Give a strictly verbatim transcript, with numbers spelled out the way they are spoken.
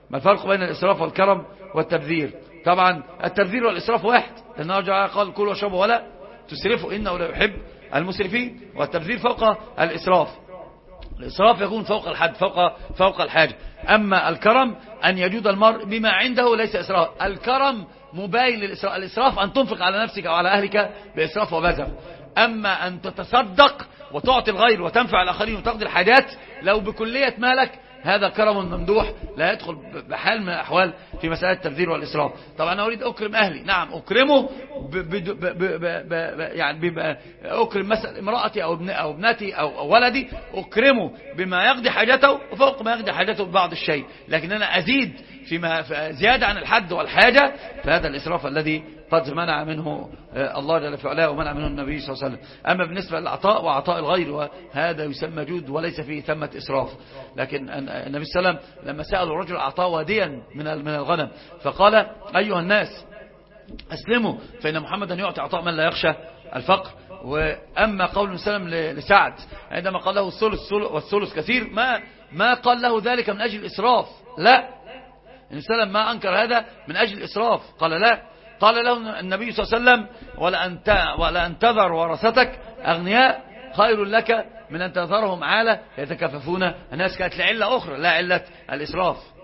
ما الفرق بين الإسراف والكرم والتبذير؟ طبعا التبذير والإسراف واحد، لأن الله قال كلوا واشربوا ولا تسرفوا إنه لا يحب المسرفين. والتبذير فوق الإسراف، الإسراف يكون فوق الحد، فوق فوق الحاجة. أما الكرم أن يجود المرء بما عنده ليس إسراف. الكرم مباين للإسراف. الإسراف أن تنفق على نفسك أو على أهلك بإسراف وبذر. أما أن تتصدق وتعطي الغير وتنفع الآخرين وتقضي الحاجات لو بكلية مالك، هذا كرم ممدوح لا يدخل بحال من الأحوال في مسألة التبذير والإسراف. طبعا أنا أريد أكرم أهلي، نعم أكرمه ب ب ب ب ب يعني ب أكرم مثلا امرأتي أو, ابن أو ابنتي أو, أو ولدي، أكرمه بما يقضي حاجته وفوق ما يقضي حاجته ببعض الشيء. لكن أنا أزيد فيما زيادة عن الحد والحاجة، فهذا الإسراف الذي قد منع منه الله جل في علاه ومنع منه النبي صلى الله عليه وسلم. أما بالنسبة للعطاء وعطاء الغير، وهذا يسمى جود وليس فيه ثمة إسراف. لكن النبي صلى الله عليه وسلم لما سألوا الرجل أعطاه واديا من من الغنم فقال أيها الناس أسلموا فإن محمدا يعطي عطاء من لا يخشى الفقر. وأما قول النبي صلى الله عليه وسلم لسعد عندما قال له الثلث والثلث كثير، ما ما قال له ذلك من أجل الإسراف، لا، النبي صلى الله عليه وسلم ما أنكر هذا من أجل الإسراف، قال لا، قال له النبي صلى الله عليه وسلم ولا ولا أن تذر ورثتك أغنياء خير لك من أن تذرهم عالة يتكففون الناس. كانت لعلة أخرى لا علة الإسراف.